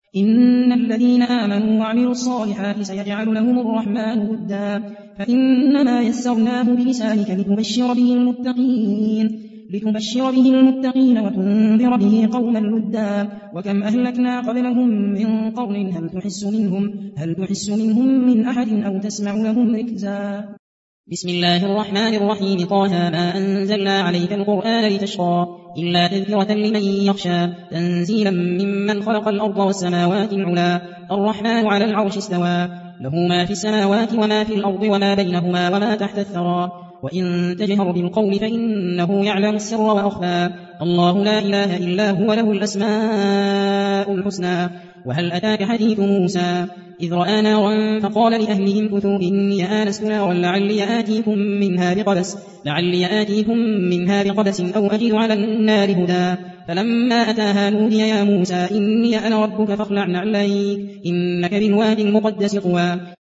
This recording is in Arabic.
إن الذين آمنوا وعملوا الصالحات سيجعل لهم الرحمن ودا فإنما يسرناه بلسانك لتبشر به المتقين وتنذر به قوما لدا وكم أهلكنا قبلهم من قرن هل تحس منهم من أحد أو تسمع لهم ركزا. بسم الله الرحمن الرحيم. طه ما أنزلنا عليك القرآن لتشقى إلا تذكرة لمن يخشى تنزيلا ممن خلق الأرض والسماوات العلا الرحمن على العرش استوى له ما في السماوات وما في الأرض وما بينهما وما تحت الثرى وإن تجهر بالقول فإنه يعلم السر وأخفى الله لا إله إلا هو له الأسماء الحسنى. وهل أتاك حديث موسى إذ رأى نارا فقال لأهلهم كثوا إني آنست نارا لعلي آتيكم منها بقبس أو أجد على النار هدى فلما أتاها نودي يا موسى إني أنا ربك فاخلع نعليك إنك بالوادي المقدس طوى